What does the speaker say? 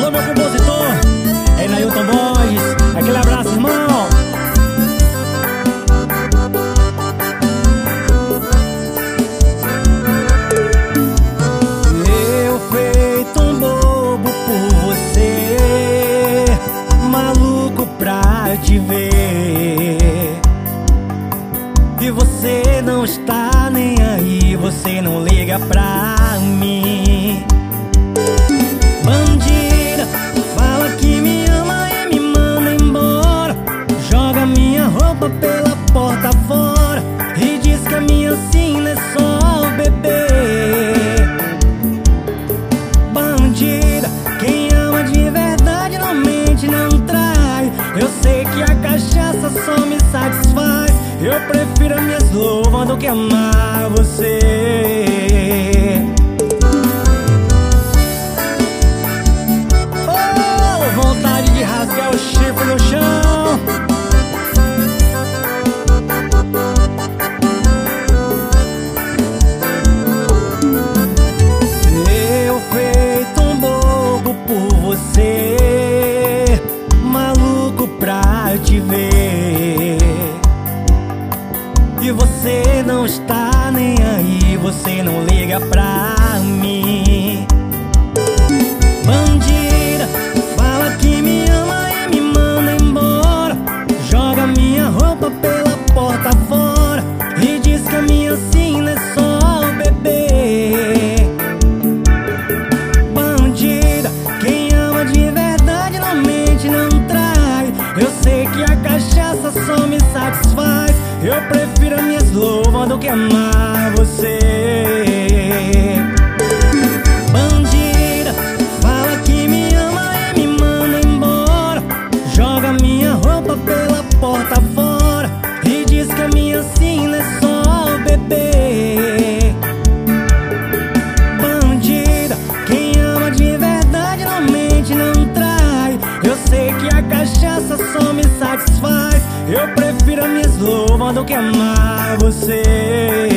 Alô, meu compositor, é Nailton Borges. Aquele abraço, irmão. Eu feito um bobo por você, maluco pra te ver. E você não está nem aí, você não liga pra mim. Bandida, fala que me ama e me manda embora. Joga minha roupa pela porta fora e diz que a minha sina é só bebê. Bandida, quem ama de verdade não mente, não trai. Eu sei que a cachaça só me satisfaz. Eu prefiro minhas luvas do que amar você. Oh, vontade de rasgar o chifre no chão. Eu feito um bobo por você, maluco pra te ver. E você não está nem aí, você não liga pra mim. Bandida, fala que me ama e me manda embora. Joga minha roupa pela porta fora e diz que a minha sina é só bebê. Bandida, quem ama de verdade não mente, não trai. Eu sei que a cachaça só me satisfaz. Eu prefiro minhas luvas do que amar você. Bandida, fala que me ama e me manda embora. Joga minha roupa pela porta fora e diz que a minha sina é só bebê. Bandida, quem ama de verdade não mente, não trai. Eu sei que a cachaça só me satisfaz. Eu prefiro minhas luvas do que amar você.